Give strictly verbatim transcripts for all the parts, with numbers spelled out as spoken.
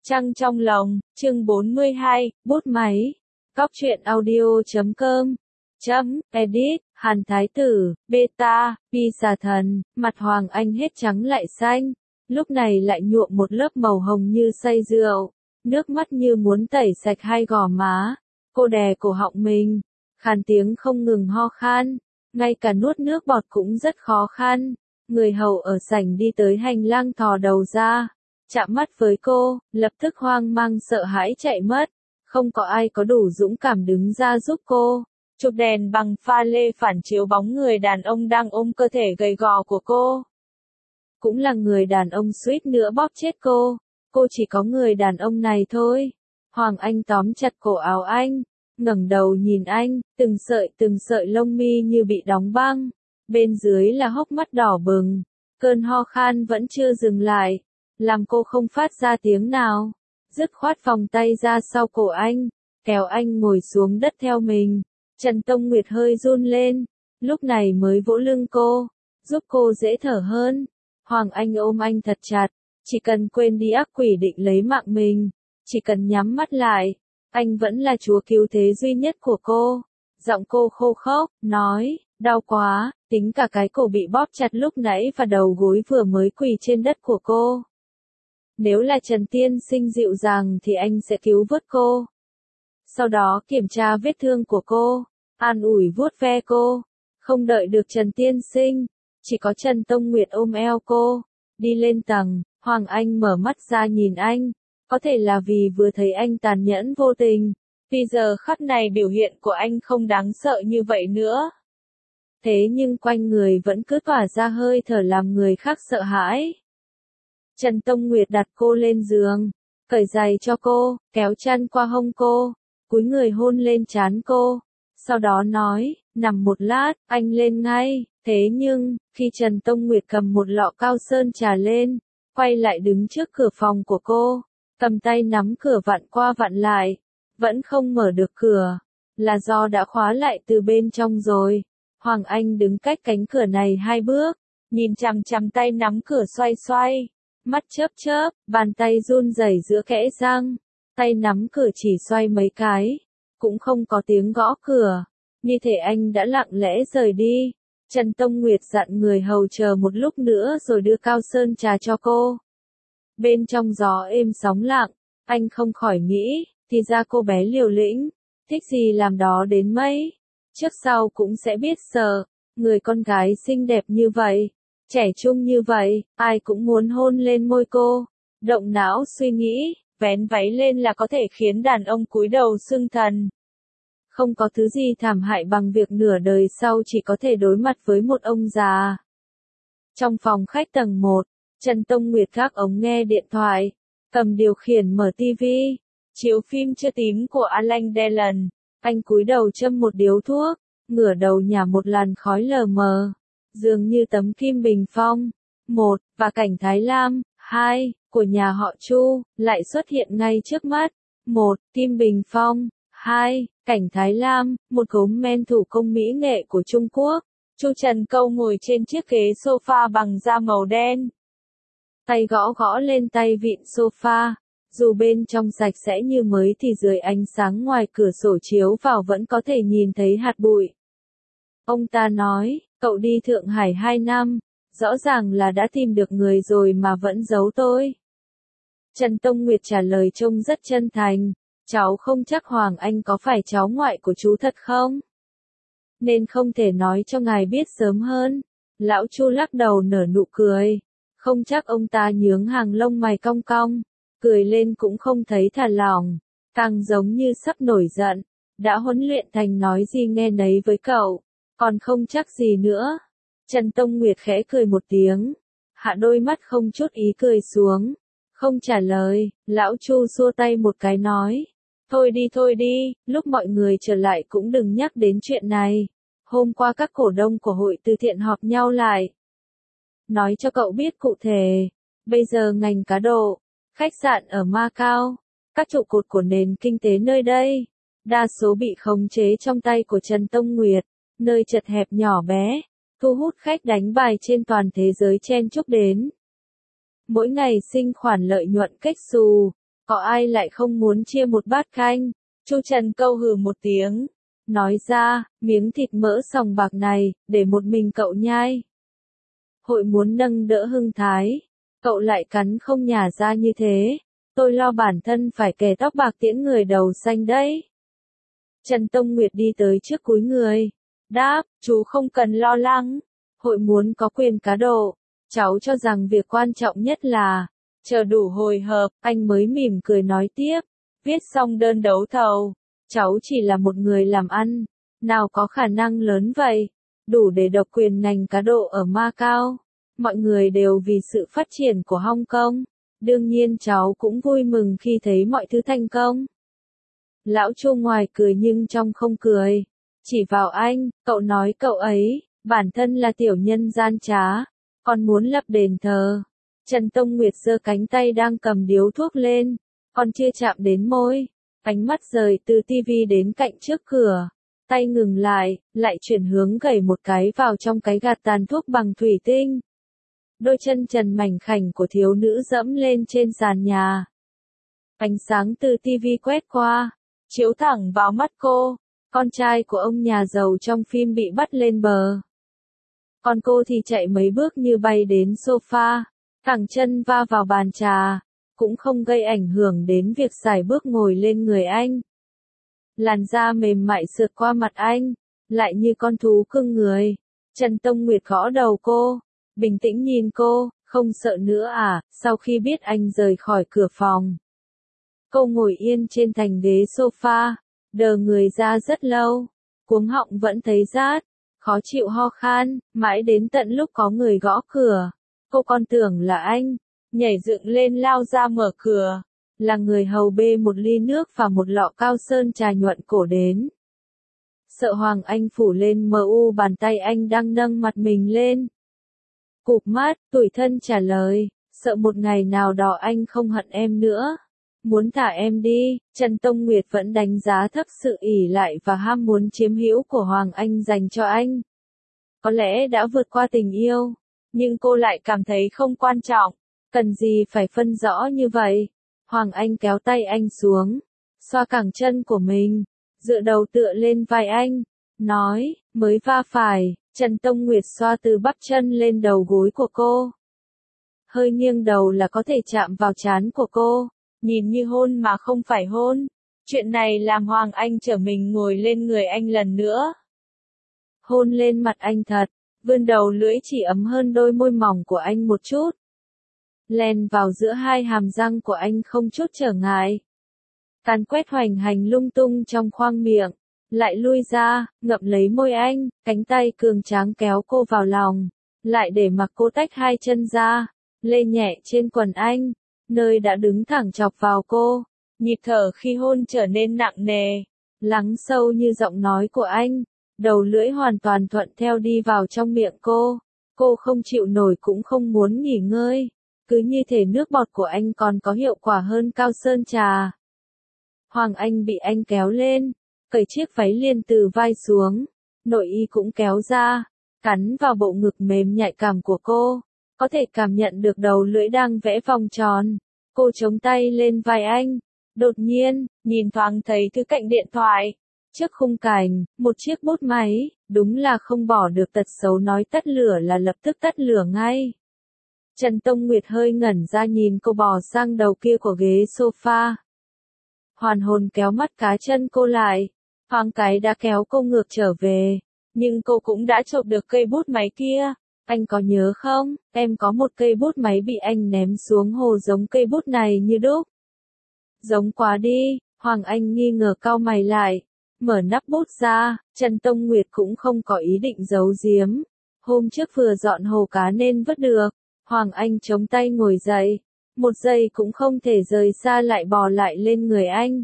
Trăng trong lòng, chương bốn mươi hai, bút máy. Cóc truyện audio chấm com. Chấm, edit, Hàn Thái Tử, beta, pi xà thần, mặt Hoàng Anh hết trắng lại xanh. Lúc này lại nhuộm một lớp màu hồng như say rượu. Nước mắt như muốn tẩy sạch hai gò má. Cô đè cổ họng mình. Khàn tiếng không ngừng ho khan. Ngay cả nuốt nước bọt cũng rất khó khăn. Người hầu ở sảnh đi tới hành lang thò đầu ra. Chạm mắt với cô, lập tức hoang mang sợ hãi chạy mất. Không có ai có đủ dũng cảm đứng ra giúp cô. Chụp đèn bằng pha lê phản chiếu bóng người đàn ông đang ôm cơ thể gầy gò của cô. Cũng là người đàn ông suýt nữa bóp chết cô. Cô chỉ có người đàn ông này thôi. Hoàng Anh tóm chặt cổ áo anh, ngẩng đầu nhìn anh, từng sợi từng sợi lông mi như bị đóng băng. Bên dưới là hốc mắt đỏ bừng. Cơn ho khan vẫn chưa dừng lại. Làm cô không phát ra tiếng nào. Dứt khoát vòng tay ra sau cổ anh, kéo anh ngồi xuống đất theo mình. Trần Tông Nguyệt hơi run lên, lúc này mới vỗ lưng cô, giúp cô dễ thở hơn. Hoàng Anh ôm anh thật chặt, chỉ cần quên đi ác quỷ định lấy mạng mình, chỉ cần nhắm mắt lại, anh vẫn là chúa cứu thế duy nhất của cô. Giọng cô khô khốc, nói, đau quá, tính cả cái cổ bị bóp chặt lúc nãy và đầu gối vừa mới quỳ trên đất của cô. Nếu là Trần Tiên Sinh dịu dàng thì anh sẽ cứu vớt cô. Sau đó kiểm tra vết thương của cô, an ủi vuốt ve cô. Không đợi được Trần Tiên Sinh, chỉ có Trần Tông Nguyệt ôm eo cô. Đi lên tầng, Hoàng Anh mở mắt ra nhìn anh. Có thể là vì vừa thấy anh tàn nhẫn vô tình. Vì giờ khắc này biểu hiện của anh không đáng sợ như vậy nữa. Thế nhưng quanh người vẫn cứ tỏa ra hơi thở làm người khác sợ hãi. Trần Tông Nguyệt đặt cô lên giường, cởi giày cho cô, kéo chăn qua hông cô, cúi người hôn lên trán cô. Sau đó nói, nằm một lát, anh lên ngay. Thế nhưng, khi Trần Tông Nguyệt cầm một lọ cao sơn trà lên, quay lại đứng trước cửa phòng của cô, cầm tay nắm cửa vặn qua vặn lại, vẫn không mở được cửa, là do đã khóa lại từ bên trong rồi. Hoàng Anh đứng cách cánh cửa này hai bước, nhìn chằm chằm tay nắm cửa xoay xoay. Mắt chớp chớp, bàn tay run rẩy giữa kẽ răng, tay nắm cửa chỉ xoay mấy cái, cũng không có tiếng gõ cửa, như thể anh đã lặng lẽ rời đi. Trần Tông Nguyệt dặn người hầu chờ một lúc nữa rồi đưa cao sơn trà cho cô. Bên trong gió êm sóng lặng, anh không khỏi nghĩ, thì ra cô bé liều lĩnh, thích gì làm đó đến mấy, trước sau cũng sẽ biết sợ, người con gái xinh đẹp như vậy. Trẻ trung như vậy, ai cũng muốn hôn lên môi cô. Động não suy nghĩ, vén váy lên là có thể khiến đàn ông cúi đầu xưng thần. Không có thứ gì thảm hại bằng việc nửa đời sau chỉ có thể đối mặt với một ông già. Trong phòng khách tầng một, Trần Tông Nguyệt gác ống nghe điện thoại, cầm điều khiển mở tivi, chiếu phim chưa tím của Alain Delon. Anh cúi đầu châm một điếu thuốc, ngửa đầu nhả một làn khói lờ mờ. Dường như tấm Kim Bình Phong, một, và cảnh Thái Lam, hai, của nhà họ Chu, lại xuất hiện ngay trước mắt. Một, Kim Bình Phong, hai, cảnh Thái Lam, một gốm men thủ công mỹ nghệ của Trung Quốc. Chu Trần Câu ngồi trên chiếc ghế sofa bằng da màu đen. Tay gõ gõ lên tay vịn sofa. Dù bên trong sạch sẽ như mới thì dưới ánh sáng ngoài cửa sổ chiếu vào vẫn có thể nhìn thấy hạt bụi. Ông ta nói, cậu đi Thượng Hải hai năm, rõ ràng là đã tìm được người rồi mà vẫn giấu tôi. Trần Tông Nguyệt trả lời trông rất chân thành, cháu không chắc Hoàng Anh có phải cháu ngoại của chú thật không? Nên không thể nói cho ngài biết sớm hơn. Lão Chu lắc đầu nở nụ cười, không chắc. Ông ta nhướng hàng lông mày cong cong, cười lên cũng không thấy thả lỏng, càng giống như sắp nổi giận. Đã huấn luyện thành nói gì nghe nấy với cậu. Còn không chắc gì nữa. Trần Tông Nguyệt khẽ cười một tiếng, hạ đôi mắt không chút ý cười xuống, không trả lời. Lão Chu xua tay một cái nói, thôi đi thôi đi, lúc mọi người trở lại cũng đừng nhắc đến chuyện này. Hôm qua các cổ đông của hội từ thiện họp nhau lại. Nói cho cậu biết cụ thể, bây giờ ngành cá độ, khách sạn ở Macau, các trụ cột của nền kinh tế nơi đây, đa số bị khống chế trong tay của Trần Tông Nguyệt. Nơi chật hẹp nhỏ bé, thu hút khách đánh bài trên toàn thế giới chen chúc đến. Mỗi ngày sinh khoản lợi nhuận kếch xù, Có ai lại không muốn chia một bát canh? Chu Trần câu hừ một tiếng, nói ra, miếng thịt mỡ sòng bạc này, để một mình cậu nhai. Hội muốn nâng đỡ hưng thái, cậu lại cắn không nhả ra như thế, tôi lo bản thân phải kè tóc bạc tiễn người đầu xanh đấy. Trần Tông Nguyệt đi tới trước cúi người, đáp, chú không cần lo lắng, hội muốn có quyền cá độ, cháu cho rằng việc quan trọng nhất là, chờ đủ hồi hợp, anh mới mỉm cười nói tiếp, viết xong đơn đấu thầu, cháu chỉ là một người làm ăn, nào có khả năng lớn vậy, đủ để độc quyền ngành cá độ ở Macau, mọi người đều vì sự phát triển của Hong Kong, đương nhiên cháu cũng vui mừng khi thấy mọi thứ thành công. Lão Chu ngoài cười nhưng trong không cười, chỉ vào anh, cậu nói cậu ấy, bản thân là tiểu nhân gian trá, còn muốn lập đền thờ. Trần Tông Nguyệt giơ cánh tay đang cầm điếu thuốc lên, còn chưa chạm đến môi, ánh mắt rời từ tivi đến cạnh trước cửa, tay ngừng lại, lại chuyển hướng gẩy một cái vào trong cái gạt tàn thuốc bằng thủy tinh. Đôi chân trần mảnh khảnh của thiếu nữ dẫm lên trên sàn nhà. Ánh sáng từ tivi quét qua, chiếu thẳng vào mắt cô, con trai của ông nhà giàu trong phim bị bắt lên bờ. Còn cô thì chạy mấy bước như bay đến sofa, thẳng chân va vào bàn trà, cũng không gây ảnh hưởng đến việc sải bước ngồi lên người anh. Làn da mềm mại sượt qua mặt anh, lại như con thú cưng người. Trần Tông Nguyệt gõ đầu cô, bình tĩnh nhìn cô, không sợ nữa à, sau khi biết anh rời khỏi cửa phòng. Cô ngồi yên trên thành ghế sofa, đờ người ra rất lâu, cuống họng vẫn thấy rát, khó chịu ho khan, mãi đến tận lúc có người gõ cửa. Cô còn tưởng là anh, nhảy dựng lên lao ra mở cửa, là người hầu bê một ly nước và một lọ cao sơn trà nhuận cổ đến. Sợ Hoàng Anh phủ lên mờ u bàn tay anh đang nâng mặt mình lên. Cụp mắt, tủi thân trả lời, sợ một ngày nào đó anh không hận em nữa. Muốn thả em đi, Trần Tông Nguyệt vẫn đánh giá thấp sự ỷ lại và ham muốn chiếm hữu của Hoàng Anh dành cho anh. Có lẽ đã vượt qua tình yêu, nhưng cô lại cảm thấy không quan trọng, cần gì phải phân rõ như vậy. Hoàng Anh kéo tay anh xuống, xoa cẳng chân của mình, dựa đầu tựa lên vai anh, nói, mới va phải. Trần Tông Nguyệt xoa từ bắp chân lên đầu gối của cô. Hơi nghiêng đầu là có thể chạm vào trán của cô, nhìn như hôn mà không phải hôn. Chuyện này làm Hoàng Anh trở mình ngồi lên người anh lần nữa. Hôn lên mặt anh thật, vươn đầu lưỡi chỉ ấm hơn đôi môi mỏng của anh một chút. Len vào giữa hai hàm răng của anh không chút trở ngại. Càn quét hoành hành lung tung trong khoang miệng, lại lui ra, ngậm lấy môi anh, cánh tay cường tráng kéo cô vào lòng, lại để mặc cô tách hai chân ra, lê nhẹ trên quần anh, nơi đã đứng thẳng chọc vào cô. Nhịp thở khi hôn trở nên nặng nề, lắng sâu như giọng nói của anh, đầu lưỡi hoàn toàn thuận theo đi vào trong miệng cô. Cô không chịu nổi cũng không muốn nghỉ ngơi, cứ như thể nước bọt của anh còn có hiệu quả hơn cao sơn trà. Hoàng Anh bị anh kéo lên, cởi chiếc váy liền từ vai xuống, nội y cũng kéo ra, cắn vào bộ ngực mềm nhạy cảm của cô, có thể cảm nhận được đầu lưỡi đang vẽ vòng tròn. Cô chống tay lên vai anh, đột nhiên, nhìn thoáng thấy thứ cạnh điện thoại, trước khung cảnh, một chiếc bút máy, đúng là không bỏ được tật xấu nói tắt lửa là lập tức tắt lửa ngay. Trần Tông Nguyệt hơi ngẩn ra nhìn cô bò sang đầu kia của ghế sofa. Hoàn hồn kéo mắt cá chân cô lại, thoáng cái đã kéo cô ngược trở về, nhưng cô cũng đã chộp được cây bút máy kia. Anh có nhớ không, em có một cây bút máy bị anh ném xuống hồ giống cây bút này như đúc. Giống quá đi, Hoàng Anh nghi ngờ cau mày lại, mở nắp bút ra. Trần Tông Nguyệt cũng không có ý định giấu giếm. Hôm trước vừa dọn hồ cá nên vứt được. Hoàng Anh chống tay ngồi dậy, một giây cũng không thể rời xa lại bò lại lên người anh.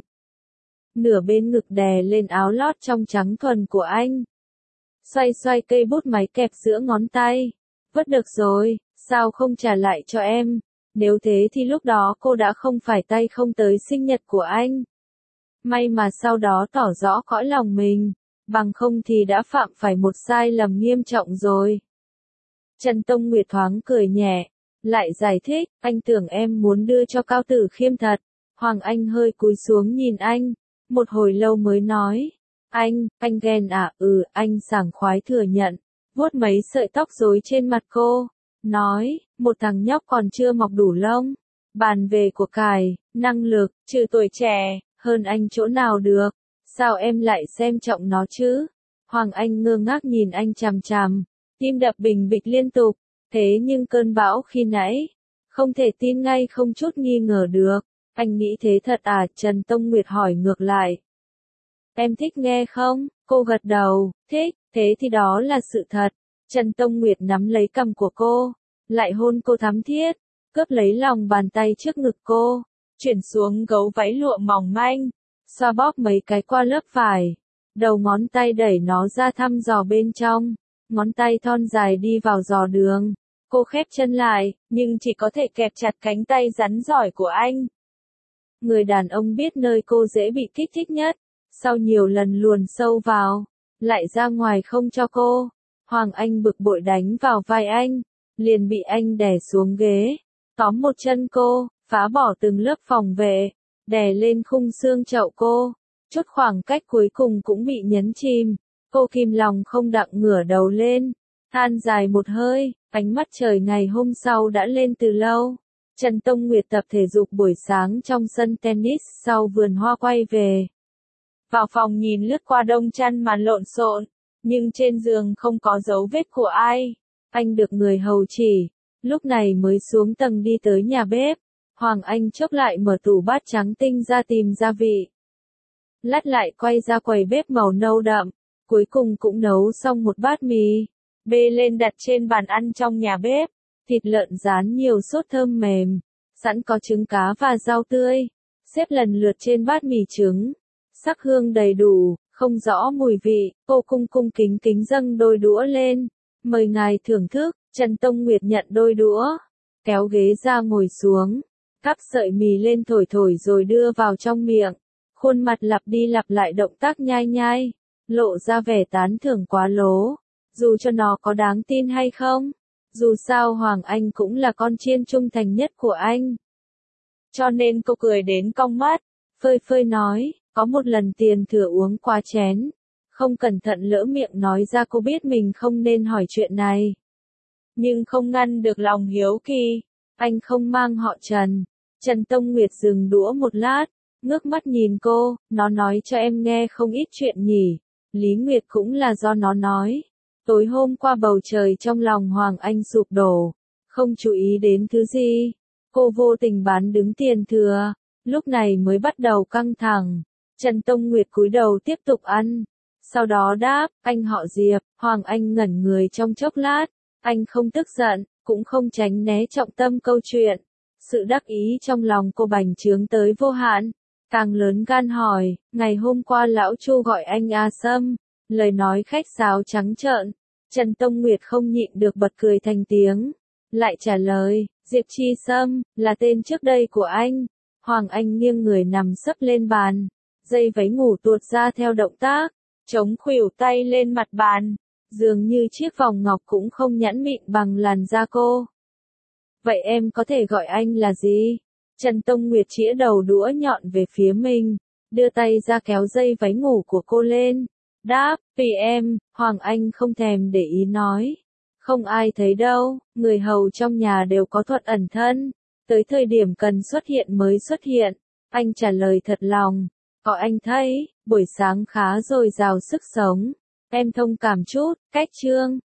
Nửa bên ngực đè lên áo lót trong trắng thuần của anh. Xoay xoay cây bút máy kẹp giữa ngón tay. Vứt được rồi, sao không trả lại cho em? Nếu thế thì lúc đó cô đã không phải tay không tới sinh nhật của anh. May mà sau đó tỏ rõ cõi lòng mình, bằng không thì đã phạm phải một sai lầm nghiêm trọng rồi. Trần Tông Nguyệt thoáng cười nhẹ, lại giải thích, anh tưởng em muốn đưa cho Cao Tử Khiêm thật. Hoàng Anh hơi cúi xuống nhìn anh, một hồi lâu mới nói, anh, anh ghen à, ừ, anh sảng khoái thừa nhận, vuốt mấy sợi tóc rối trên mặt cô, nói, một thằng nhóc còn chưa mọc đủ lông, bàn về của cải, năng lực, trừ tuổi trẻ, hơn anh chỗ nào được, sao em lại xem trọng nó chứ? Hoàng Anh ngơ ngác nhìn anh chằm chằm, tim đập bình bịch liên tục, thế nhưng cơn bão khi nãy, không thể tin ngay không chút nghi ngờ được, anh nghĩ thế thật à? Trần Tông Nguyệt hỏi ngược lại. Em thích nghe không? Cô gật đầu, thích, thế thì đó là sự thật. Trần Tông Nguyệt nắm lấy cằm của cô, lại hôn cô thắm thiết, cướp lấy lòng bàn tay trước ngực cô, chuyển xuống gấu váy lụa mỏng manh, xoa bóp mấy cái qua lớp vải, đầu ngón tay đẩy nó ra thăm dò bên trong, ngón tay thon dài đi vào giò đường. Cô khép chân lại, nhưng chỉ có thể kẹp chặt cánh tay rắn giỏi của anh. Người đàn ông biết nơi cô dễ bị kích thích nhất, sau nhiều lần luồn sâu vào, lại ra ngoài không cho cô. Hoàng Anh bực bội đánh vào vai anh, liền bị anh đè xuống ghế, tóm một chân cô, phá bỏ từng lớp phòng vệ, đè lên khung xương chậu cô, chút khoảng cách cuối cùng cũng bị nhấn chìm. Cô kìm lòng không đặng ngửa đầu lên, than dài một hơi, ánh mắt trời ngày hôm sau đã lên từ lâu. Trần Tông Nguyệt tập thể dục buổi sáng trong sân tennis sau vườn hoa quay về. Vào phòng nhìn lướt qua đông chăn màn lộn xộn, nhưng trên giường không có dấu vết của ai. Anh được người hầu chỉ, lúc này mới xuống tầng đi tới nhà bếp. Hoàng Anh chốc lại mở tủ bát trắng tinh ra tìm gia vị. Lát lại quay ra quầy bếp màu nâu đậm, cuối cùng cũng nấu xong một bát mì. Bê lên đặt trên bàn ăn trong nhà bếp, thịt lợn rán nhiều sốt thơm mềm, sẵn có trứng cá và rau tươi, xếp lần lượt trên bát mì trứng. Sắc hương đầy đủ, không rõ mùi vị, cô cung cung kính kính dâng đôi đũa lên, mời ngài thưởng thức. Trần Tông Nguyệt nhận đôi đũa, kéo ghế ra ngồi xuống, cắp sợi mì lên thổi thổi rồi đưa vào trong miệng, khuôn mặt lặp đi lặp lại động tác nhai nhai, lộ ra vẻ tán thưởng quá lố, dù cho nó có đáng tin hay không. Dù sao Hoàng Anh cũng là con chiên trung thành nhất của anh. Cho nên cô cười đến cong mắt, phơi phơi nói, có một lần tiền thừa uống quá chén, không cẩn thận lỡ miệng nói ra, cô biết mình không nên hỏi chuyện này. Nhưng không ngăn được lòng hiếu kỳ, anh không mang họ Trần. Trần Tông Nguyệt dừng đũa một lát, ngước mắt nhìn cô, nó nói cho em nghe không ít chuyện nhỉ. Lý Nguyệt cũng là do nó nói. Tối hôm qua bầu trời trong lòng Hoàng Anh sụp đổ, không chú ý đến thứ gì. Cô vô tình bán đứng tiền thừa, lúc này mới bắt đầu căng thẳng. Trần Tông Nguyệt cúi đầu tiếp tục ăn. Sau đó đáp, anh họ Diệp. Hoàng Anh ngẩn người trong chốc lát, anh không tức giận, cũng không tránh né trọng tâm câu chuyện. Sự đắc ý trong lòng cô bành trướng tới vô hạn, càng lớn gan hỏi, ngày hôm qua lão Chu gọi anh A Sâm, lời nói khách sáo trắng trợn. Trần Tông Nguyệt không nhịn được bật cười thành tiếng, lại trả lời, Diệp Chi Sâm, là tên trước đây của anh. Hoàng Anh nghiêng người nằm sấp lên bàn, dây váy ngủ tuột ra theo động tác, chống khuỷu tay lên mặt bàn, dường như chiếc vòng ngọc cũng không nhẵn mịn bằng làn da cô. Vậy em có thể gọi anh là gì? Trần Tông Nguyệt chĩa đầu đũa nhọn về phía mình, đưa tay ra kéo dây váy ngủ của cô lên. Đáp, vì em, Hoàng Anh không thèm để ý nói. Không ai thấy đâu, người hầu trong nhà đều có thuật ẩn thân. Tới thời điểm cần xuất hiện mới xuất hiện. Anh trả lời thật lòng. Có anh thấy, buổi sáng khá dồi dào sức sống. Em thông cảm chút, cách chương.